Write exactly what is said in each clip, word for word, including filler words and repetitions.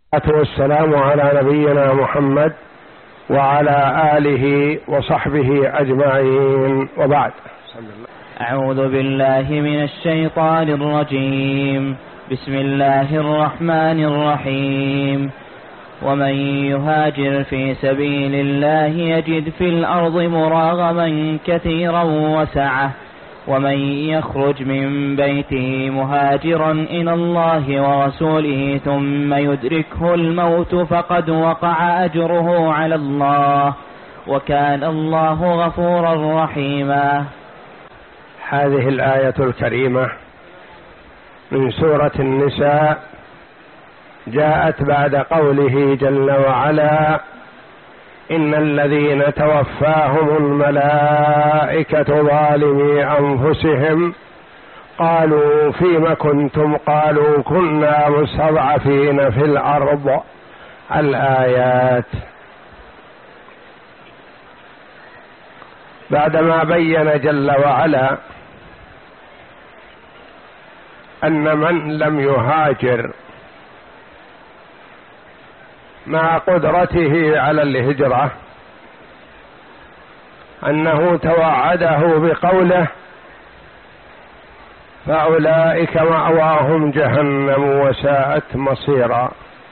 والسلام على نبينا محمد وعلى آله وصحبه أجمعين، وبعد. أعوذ بالله من الشيطان الرجيم. بسم الله الرحمن الرحيم. ومن يهاجر في سبيل الله يجد في الأرض مراغما كثيرا وسعة، ومن يخرج من بيته مهاجرا إلى الله ورسوله ثم يدركه الموت فقد وقع أجره على الله، وكان الله غفورا رحيما. هذه الآية الكريمة من سورة النساء جاءت بعد قوله جل وعلا: إن الذين توفاهم الملائكة ظالمي أنفسهم قالوا فيم كنتم قالوا كنا مستضعفين في الأرض. الآيات. بعدما بين جل وعلا أن من لم يهاجر مع قدرته على الهجرة أنه توعده بقوله: فأولئك مأواهم جهنم وساءت مصيرا.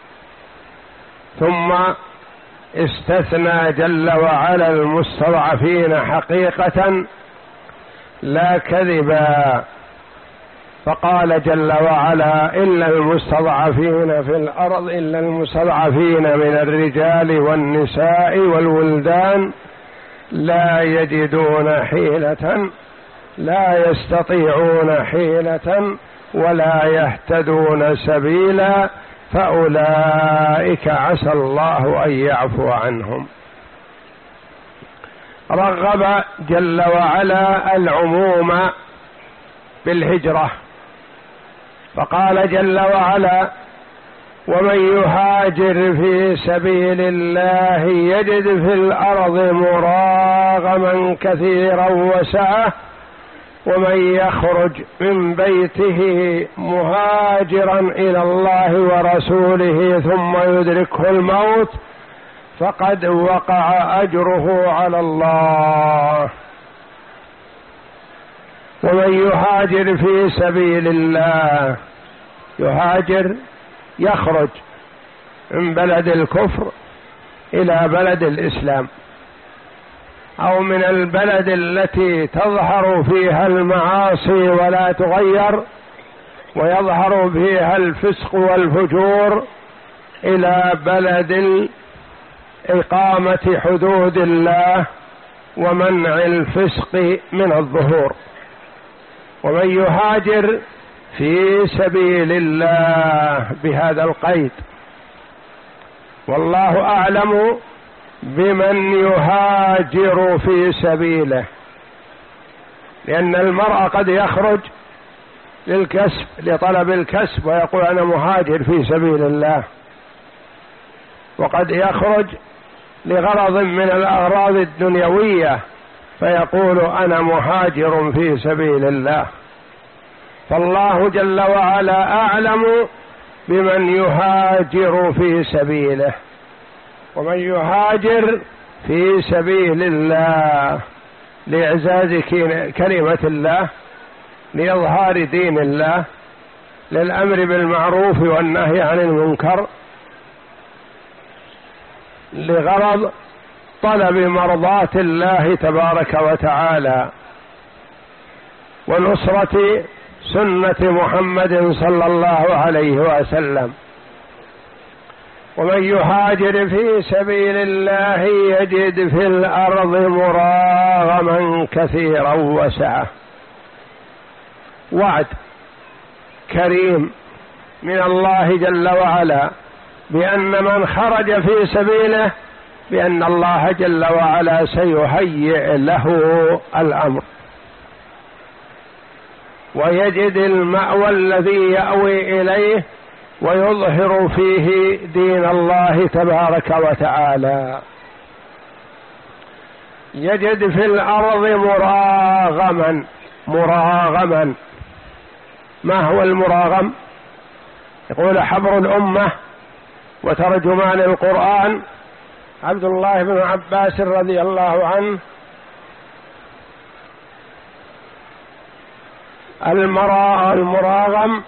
ثم استثنى جل وعلا المستضعفين حقيقة لا كذبا، فقال جل وعلا: إلا المستضعفين في الأرض إلا المستضعفين من الرجال والنساء والولدان لا يجدون حيلة لا يستطيعون حيلة ولا يهتدون سبيلا فأولئك عسى الله أن يعفو عنهم. رغب جل وعلا العموم بالهجرة، فقال جل وعلا: ومن يهاجر في سبيل الله يجد في الأرض مراغما كثيرا وسعة، ومن يخرج من بيته مهاجرا إلى الله ورسوله ثم يدركه الموت فقد وقع أجره على الله. ومن يهاجر في سبيل الله، يهاجر يخرج من بلد الكفر إلى بلد الإسلام، أو من البلد التي تظهر فيها المعاصي ولا تغير ويظهر فيها الفسق والفجور إلى بلد إقامة حدود الله ومنع الفسق من الظهور. ومن يهاجر في سبيل الله بهذا القيد، والله أعلم بمن يهاجر في سبيله، لأن المرء قد يخرج للكسب لطلب الكسب ويقول أنا مهاجر في سبيل الله، وقد يخرج لغرض من الأغراض الدنيوية فيقول أنا مهاجر في سبيل الله. فالله جل وعلا أعلم بمن يهاجر في سبيله. ومن يهاجر في سبيل الله لإعزاز كلمة الله، لإظهار دين الله، للأمر بالمعروف والنهي عن المنكر، لغرض طلب مرضاة الله تبارك وتعالى ونصرة سنة محمد صلى الله عليه وسلم. ومن يهاجر في سبيل الله يجد في الأرض مراغما كثيرا وسعة. وعد كريم من الله جل وعلا بأن من خرج في سبيله بأن الله جل وعلا سيهيئ له الأمر، ويجد المأوى الذي يأوي إليه ويظهر فيه دين الله تبارك وتعالى. يجد في الأرض مراغما. مراغما ما هو المراغم؟ يقول حبر الأمة وترجمان القرآن عبد الله بن عباس رضي الله عنه المراغم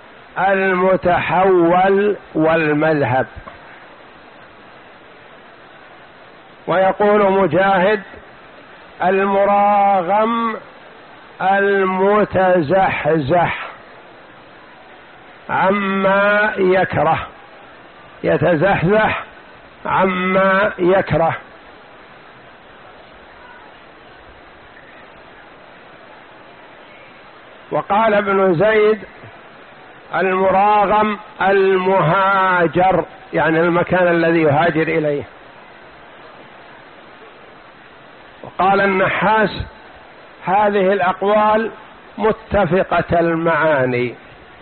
المتحول والمذهب. ويقول مجاهد المراغم المتزحزح عما يكره، يتزحزح عما يكره. وقال ابن زيد المراغم المهاجر، يعني المكان الذي يهاجر إليه. وقال النحاس هذه الأقوال متفقة المعاني.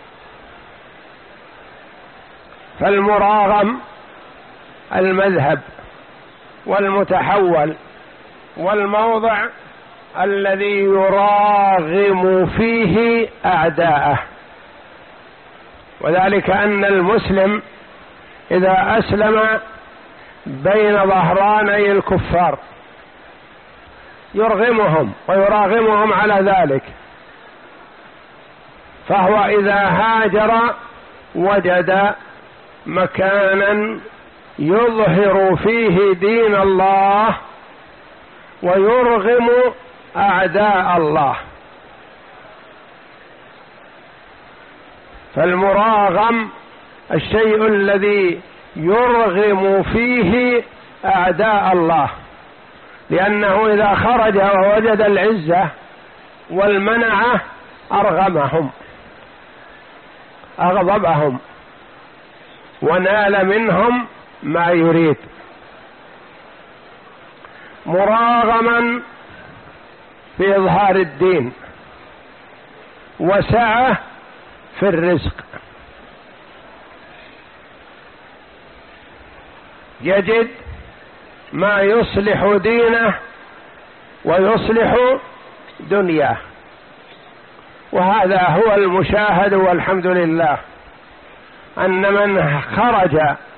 فالمراغم المذهب والمتحول والموضع الذي يراغم فيه أعداءه، وذلك أن المسلم إذا أسلم بين ظهراني الكفار يرغمهم ويراغمهم على ذلك، فهو إذا هاجر وجد مكانا يظهر فيه دين الله ويرغم أعداء الله. فالمراغم الشيء الذي يرغم فيه أعداء الله، لأنه إذا خرج ووجد العزة والمنعة أرغمهم أغضبهم ونال منهم ما يريد. مراغما في إظهار الدين وسعة في الرزق، يجد ما يصلح دينه ويصلح دنياه. وهذا هو المشاهد، والحمد لله أن من خرج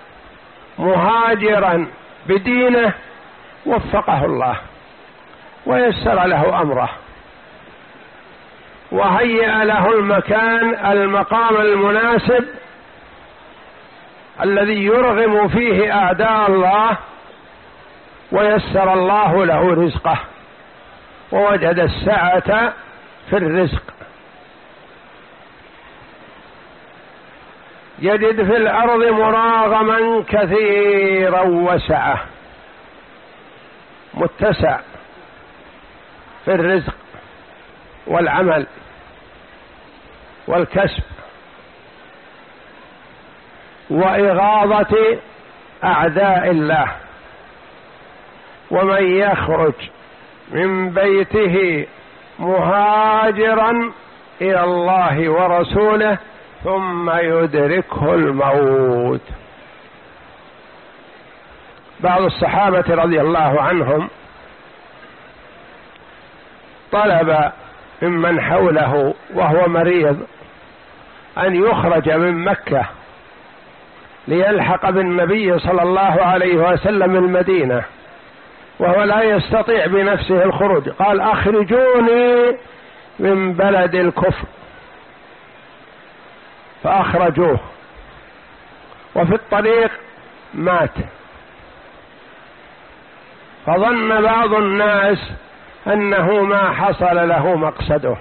مهاجرا بدينه وفقه الله ويسر له أمره وهيأ له المكان المقام المناسب الذي يرغم فيه أعداء الله، ويسر الله له رزقه ووجد السعة في الرزق. يجد في الأرض مراغما كثيرا وسعة، متسع في الرزق والعمل والكسب وإغاظة أعداء الله. ومن يخرج من بيته مهاجرا إلى الله ورسوله ثم يدركه الموت. بعض الصحابة رضي الله عنهم طلب ممن حوله وهو مريض أن يخرج من مكة ليلحق بالنبي صلى الله عليه وسلم المدينة، وهو لا يستطيع بنفسه الخروج. قال أخرجوني من بلد الكفر، فأخرجوه، وفي الطريق مات. فظن بعض الناس أنه ما حصل له مقصده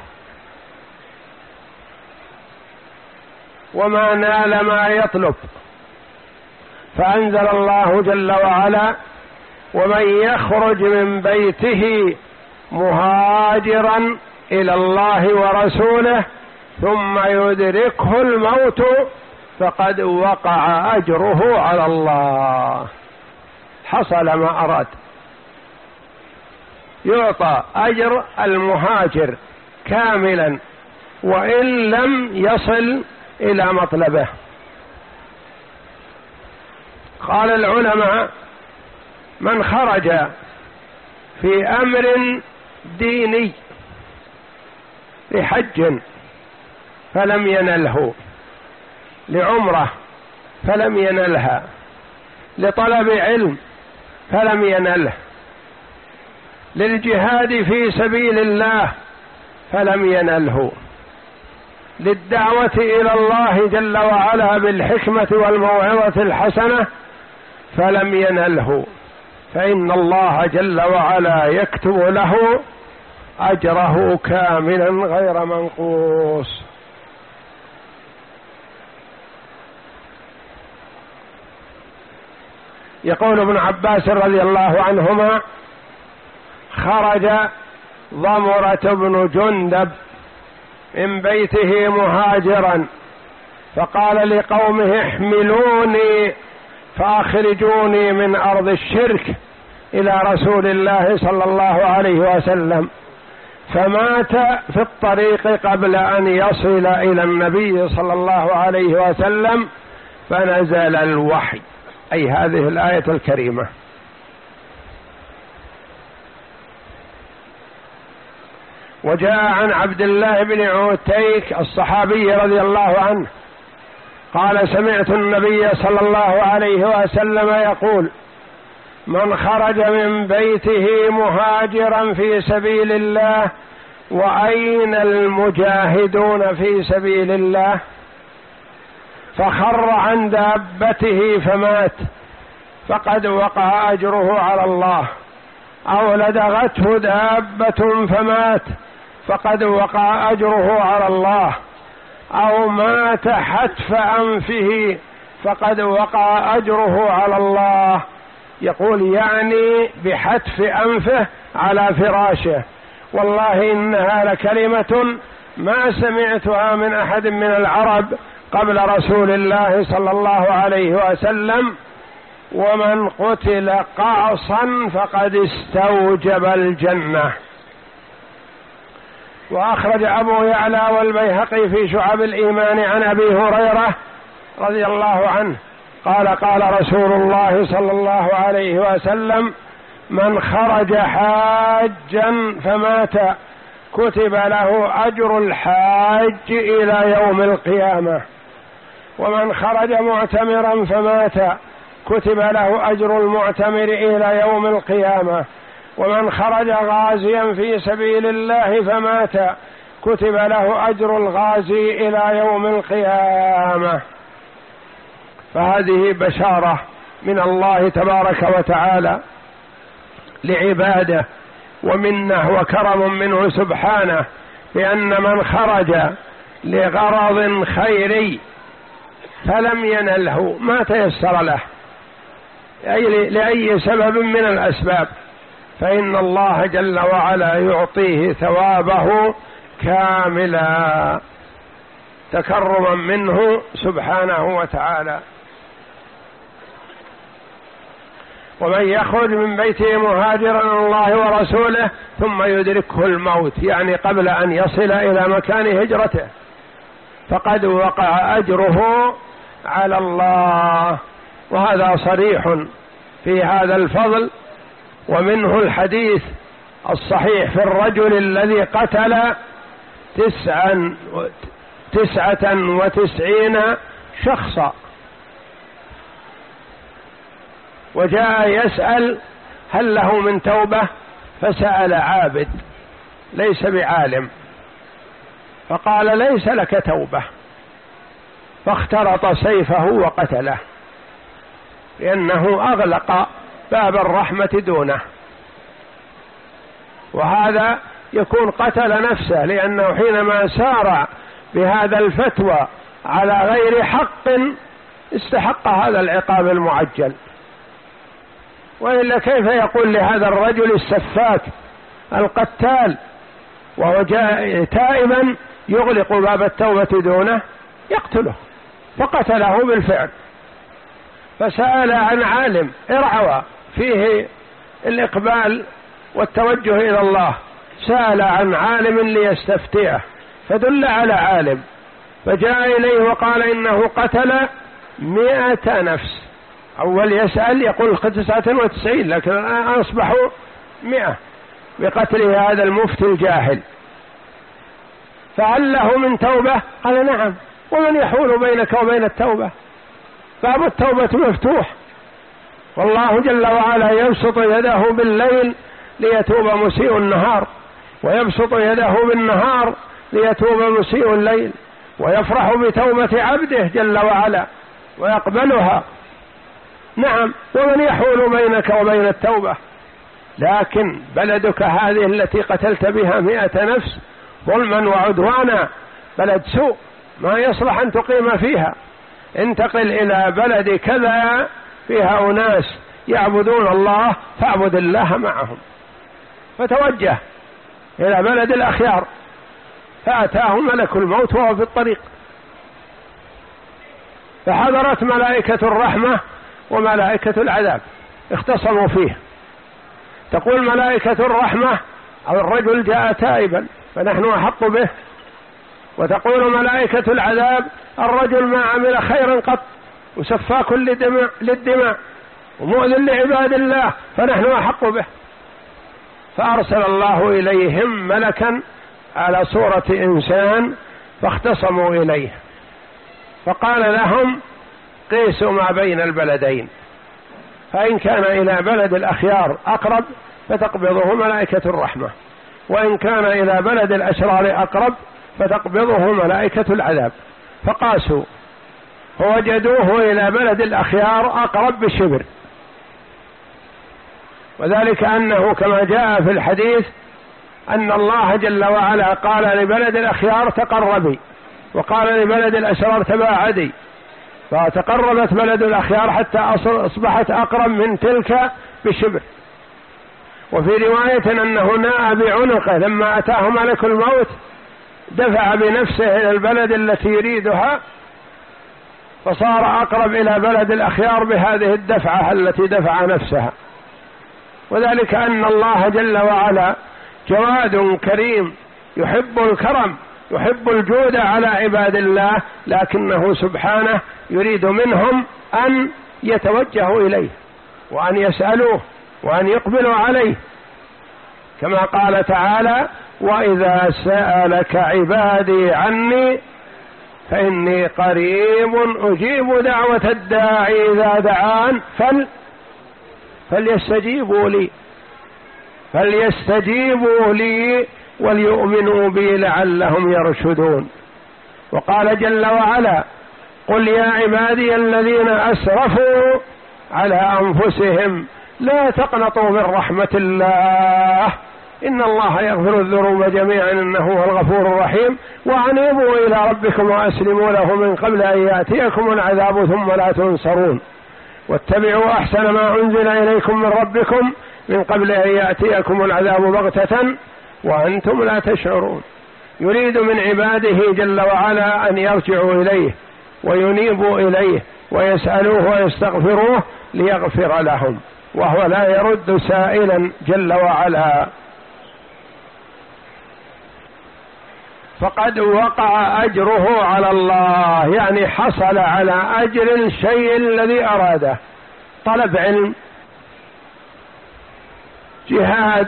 وما نال ما يطلب، فأنزل الله جل وعلا ومن يخرج من بيته مهاجرا إلى الله ورسوله ثم يدركه الموت فقد وقع أجره على الله، حصل ما أراد. يعطى أجر المهاجر كاملا وإن لم يصل إلى مطلبه. قال العلماء من خرج في أمر ديني لحج فلم ينله، لعمرة فلم ينلها، لطلب علم فلم ينله، للجهاد في سبيل الله فلم ينله، للدعوة إلى الله جل وعلا بالحكمة والموعظة الحسنة فلم ينله، فإن الله جل وعلا يكتب له أجره كاملا غير منقوص. يقول ابن عباس رضي الله عنهما: خرج ضمرة بن جندب من بيته مهاجرا فقال لقومه: احملوني فأخرجوني من أرض الشرك إلى رسول الله صلى الله عليه وسلم، فمات في الطريق قبل أن يصل إلى النبي صلى الله عليه وسلم، فنزل الوحي، أي هذه الآية الكريمة. وجاء عن عبد الله بن عتيك الصحابي رضي الله عنه قال: سمعت النبي صلى الله عليه وسلم يقول: من خرج من بيته مهاجرا في سبيل الله وأين المجاهدون في سبيل الله؟ فخر عن دابته فمات فقد وقع أجره على الله، أو لدغته دابة فمات فقد وقع أجره على الله، أو مات حتف أنفه فقد وقع أجره على الله. يقول يعني بحتف أنفه على فراشه. والله إنها لكلمة ما سمعتها من أحد من العرب قبل رسول الله صلى الله عليه وسلم: ومن قتل قعصا فقد استوجب الجنة. وأخرج أبو يعلى والبيهقي في شعب الإيمان عن أبي هريرة رضي الله عنه قال: قال رسول الله صلى الله عليه وسلم: من خرج حاجا فمات كتب له أجر الحاج إلى يوم القيامة، ومن خرج معتمرا فمات كتب له أجر المعتمر إلى يوم القيامة، ومن خرج غازيا في سبيل الله فمات كتب له أجر الغازي إلى يوم القيامة. فهذه بشارة من الله تبارك وتعالى لعباده، ومنه وكرم منه سبحانه، بأن من خرج لغرض خيري فلم ينله ما تيسر له أي لأي سبب من الأسباب، فإن الله جل وعلا يعطيه ثوابه كاملا تكرما منه سبحانه وتعالى. ومن يخرج من بيته مهاجرا إلى الله ورسوله ثم يدركه الموت، يعني قبل أن يصل إلى مكان هجرته، فقد وقع أجره على الله. وهذا صريح في هذا الفضل. ومنه الحديث الصحيح في الرجل الذي قتل تسعا تسعة وتسعين شخصا، وجاء يسأل هل له من توبة، فسأل عابد ليس بعالم فقال: ليس لك توبة، فاخترط سيفه وقتله، لأنه أغلق باب الرحمة دونه. وهذا يكون قتل نفسه، لأنه حينما سارع بهذا الفتوى على غير حق استحق هذا العقاب المعجل. وإلا كيف يقول لهذا الرجل السفاك القتال وهو جاء تائبا يغلق باب التوبة دونه؟ يقتله، فقتله بالفعل. فسأل عن عالم ارعوى فيه الإقبال والتوجه إلى الله، سأل عن عالم ليستفتيه فدل على عالم، فجاء إليه وقال إنه قتل مئة نفس. أول يسأل يقول تسعة وتسعين، لكن أصبحوا مئة بقتل هذا المفتي الجاهل. فهل له من توبة؟ قال: نعم. ومن يحول بينك وبين التوبة؟ باب التوبة مفتوح، والله جل وعلا يبسط يده بالليل ليتوب مسيء النهار، ويبسط يده بالنهار ليتوب مسيء الليل، ويفرح بتوبة عبده جل وعلا ويقبلها. نعم، ومن يحول بينك وبين التوبة؟ لكن بلدك هذه التي قتلت بها مئة نفس ظلما وعدوانا بلد سوء ما يصلح أن تقيم فيها، انتقل إلى بلد كذا فيها أناس يعبدون الله فاعبد الله معهم. فتوجه إلى بلد الأخيار، فأتاه ملك الموت وهو في الطريق، فحضرت ملائكة الرحمة وملائكة العذاب اختصموا فيه. تقول ملائكة الرحمة أو الرجل جاء تائبا فنحن أحق به، وتقول ملائكة العذاب الرجل ما عمل خيرا قط وسفاك للدماء, للدماء ومؤذن لعباد الله فنحن أحق به. فأرسل الله إليهم ملكا على صورة إنسان فاختصموا إليه، فقال لهم قيسوا ما بين البلدين، فإن كان إلى بلد الأخيار أقرب فتقبضه ملائكة الرحمة، وإن كان إلى بلد الأشرار أقرب فتقبضه ملائكة العذاب. فقاسوا فوجدوه إلى بلد الأخيار أقرب بالشبر، وذلك أنه كما جاء في الحديث أن الله جل وعلا قال لبلد الأخيار تقربي، وقال لبلد الأشرار تباعدي، فتقربت بلد الأخيار حتى أصبحت أقرب من تلك بشبر. وفي رواية أنه ناء بعنقه لما أتاه ملك الموت دفع بنفسه إلى البلد التي يريدها، فصار أقرب إلى بلد الأخيار بهذه الدفعة التي دفع نفسها. وذلك أن الله جل وعلا جواد كريم يحب الكرم، يحب الجود على عباد الله، لكنه سبحانه يريد منهم أن يتوجهوا إليه وأن يسألوه وأن يقبلوا عليه، كما قال تعالى وإذا سألك عبادي عني فإني قريب أجيب دعوة الداعي إذا دعان فل فليستجيبوا لي فليستجيبوا لي وليؤمنوا بي لعلهم يرشدون. وقال جل وعلا قل يا عبادي الذين أسرفوا على أنفسهم لا تقنطوا من رحمة الله إن الله يغفر الذنوب جميعا إنه هو الغفور الرحيم وأنيبوا إلى ربكم وأسلموا له من قبل أن يأتيكم العذاب ثم لا تنصرون واتبعوا أحسن ما أنزل إليكم من ربكم من قبل أن يأتيكم العذاب بغتة وأنتم لا تشعرون. يريد من عباده جل وعلا أن يرجعوا إليه وينيبوا إليه ويسألوه ويستغفروه ليغفر لهم، وهو لا يرد سائلا جل وعلا. فقد وقع أجره على الله، يعني حصل على أجر الشيء الذي أراده، طلب علم، جهاد،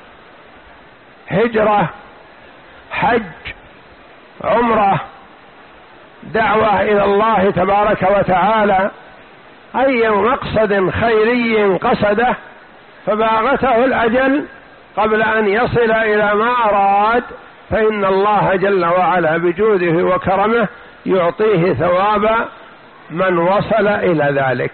هجرة، حج، عمرة، دعوة إلى الله تبارك وتعالى، أي مقصد خيري قصده فباغته الأجل قبل أن يصل إلى ما أراد، فإن الله جل وعلا بجوده وكرمه يعطيه ثواب من وصل إلى ذلك.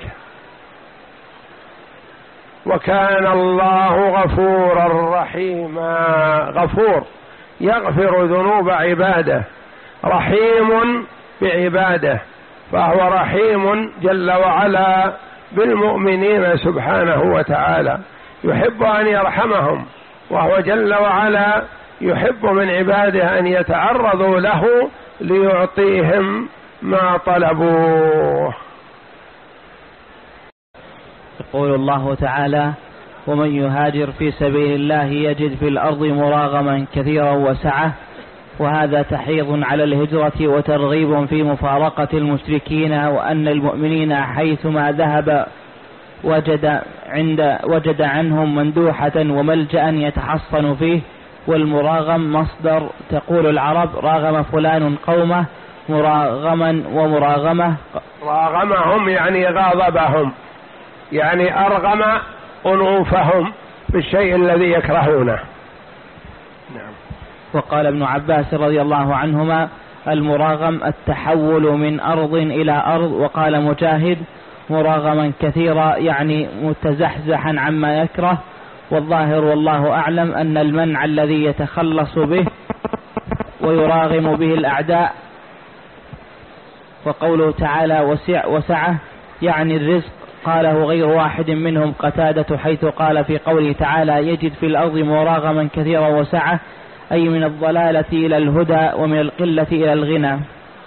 وكان الله غفورا رحيما، غفور يغفر ذنوب عباده، رحيم بعباده، فهو رحيم جل وعلا بالمؤمنين سبحانه وتعالى، يحب أن يرحمهم، وهو جل وعلا يحب من عباده أن يتعرضوا له ليعطيهم ما طلبوه. يقول الله تعالى ومن يهاجر في سبيل الله يجد في الأرض مراغما كثيرا وسعة، وهذا تحريض على الهجرة وترغيب في مفارقة المشركين، وأن المؤمنين حيثما ذهب وجد, عند وجد عنهم مندوحة وملجأ يتحصن فيه. والمراغم مصدر، تقول العرب راغم فلان قومه مراغما ومراغمة، راغمهم يعني غاضبهم، يعني أرغم أنوفهم بالشيء الذي يكرهونه. نعم. وقال ابن عباس رضي الله عنهما: المراغم التحول من أرض إلى أرض. وقال مجاهد: مراغما كثيرا يعني متزحزحا عما يكره. والظاهر والله أعلم أن المنع الذي يتخلص به ويراغم به الأعداء. وقوله تعالى وسع وسعه يعني الرزق، قاله غير واحد منهم قتادة، حيث قال في قوله تعالى: يجد في الأرض مراغما كثيرا وسعه، أي من الضلالة إلى الهدى ومن القلة إلى الغنى.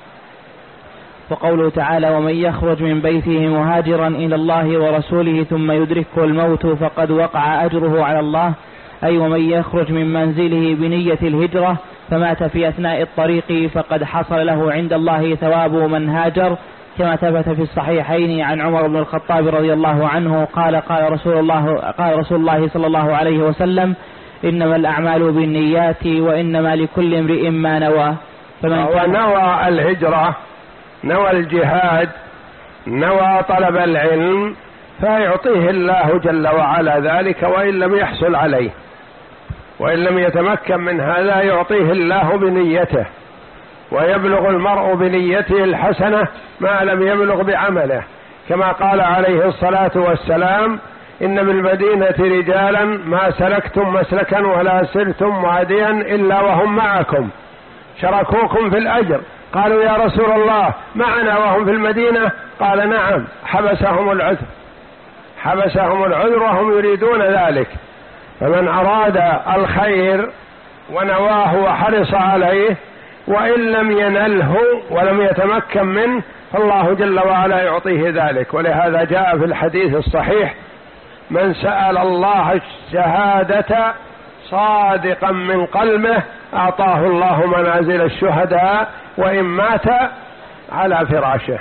وقوله تعالى: ومن يخرج من بيته مهاجرا إلى الله ورسوله ثم يدركه الموت فقد وقع أجره على الله، أي ومن يخرج من منزله بنية الهجرة فمات في أثناء الطريق فقد حصل له عند الله ثواب من هاجر، كما ثبت في الصحيحين عن عمر بن الخطاب رضي الله عنه قال: قال رسول الله قال رسول الله صلى الله عليه وسلم: إنما الأعمال بالنيات وإنما لكل امرئ ما نوى. فمن كان نوى الهجرة، نوى الجهاد، نوى طلب العلم، فيعطيه الله جل وعلا ذلك وإن لم يحصل عليه، وإن لم يتمكن من هذا يعطيه الله بنيته، ويبلغ المرء بنيته الحسنة ما لم يبلغ بعمله، كما قال عليه الصلاة والسلام: إن بالمدينة رجالا ما سلكتم مسلكا ولا سرتم واديا إلا وهم معكم شركوكم في الأجر. قالوا: يا رسول الله معنا وهم في المدينة؟ قال: نعم، حبسهم العذر حبسهم العذر وهم يريدون ذلك. فمن أراد الخير ونواه وحرص عليه وإن لم ينله ولم يتمكن منه فالله جل وعلا يعطيه ذلك. ولهذا جاء في الحديث الصحيح: من سأل الله الشهادة صادقا من قلبه أعطاه الله منازل الشهداء وإن مات على فراشه.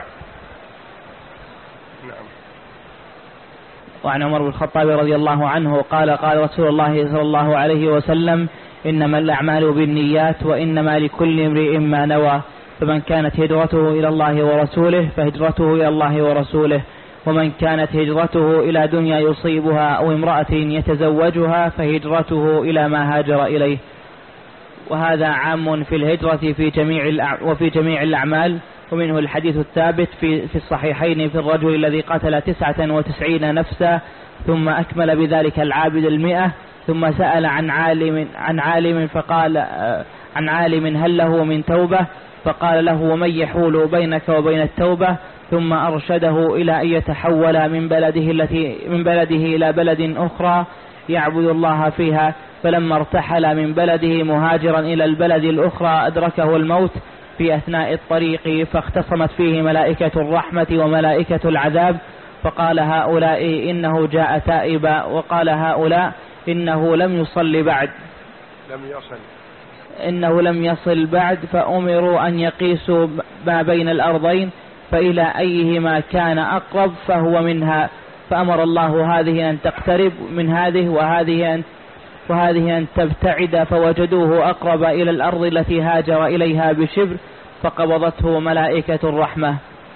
نعم. وعن عمر بن الخطاب رضي الله عنه قال: قال رسول الله صلى الله عليه وسلم: إنما الأعمال بالنيات وإنما لكل امرئ ما نوى، فمن كانت هجرته إلى الله ورسوله فهجرته إلى الله ورسوله، ومن كانت هجرته إلى دنيا يصيبها أو امرأة يتزوجها فهجرته إلى ما هاجر إليه. وهذا عام في الهجرة في جميع وفي جميع الأعمال. ومنه الحديث الثابت في في الصحيحين في الرجل الذي قتل تسعة وتسعين نفسا ثم أكمل بذلك العابد المئة، ثم سأل عن عالم عن عالم فقال عن عالم هل له من توبة؟ فقال له: ومن يحول بينك وبين التوبة؟ ثم أرشده إلى أن يتحول من بلده التي من بلده إلى بلد أخرى يعبد الله فيها. فلما ارتحل من بلده مهاجرا إلى البلد الأخرى أدركه الموت في أثناء الطريق، فاختصمت فيه ملائكة الرحمة وملائكة العذاب، فقال هؤلاء إنه جاء تائبا، وقال هؤلاء إنه لم يصل بعد لم يصل إنه لم يصل بعد فأمروا أن يقيسوا ما بين الأرضين فإلى أيهما كان أقرب فهو منها، فأمر الله هذه أن تقترب من هذه وهذه أن وهذه أن تبتعد، فوجدوه أقرب إلى الأرض التي هاجر إليها بشبر فقبضته ملائكة الرحمة.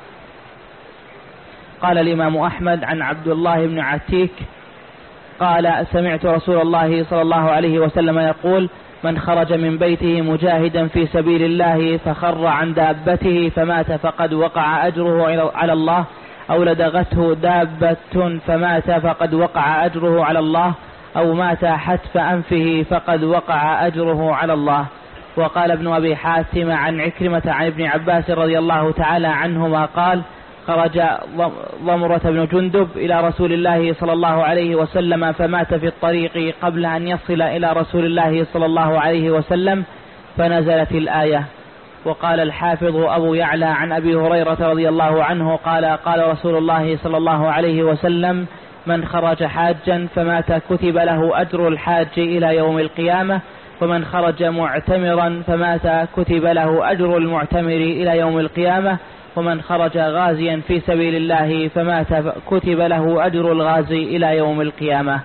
قال الإمام أحمد عن عبد الله بن عتيك قال: سمعت رسول الله صلى الله عليه وسلم يقول: من خرج من بيته مجاهدا في سبيل الله فخر عن دابته فمات فقد وقع أجره على الله، أو لدغته دابة فمات فقد وقع أجره على الله، أو مات حتف أنفه فقد وقع أجره على الله. وقال ابن أبي حاتم عن عكرمة عن ابن عباس رضي الله تعالى عنهما قال: خرج ضمرة بن جندب إلى رسول الله صلى الله عليه وسلم فمات في الطريق قبل أن يصل إلى رسول الله صلى الله عليه وسلم فنزلت الآية. وقال الحافظ أبو يعلى عن أبي هريرة رضي الله عنه قال: قال رسول الله صلى الله عليه وسلم: من خرج حاجا فمات كتب له أجر الحاج إلى يوم القيامة، ومن خرج معتمرا فمات كتب له أجر المعتمر إلى يوم القيامة، ومن خرج غازيا في سبيل الله فمات كتب له أجر الغازي إلى يوم القيامة.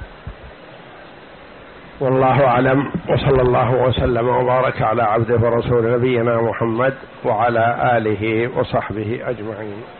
والله أعلم، وصلى الله وسلم وبارك على عبده ورسول نبينا محمد وعلى آله وصحبه أجمعين.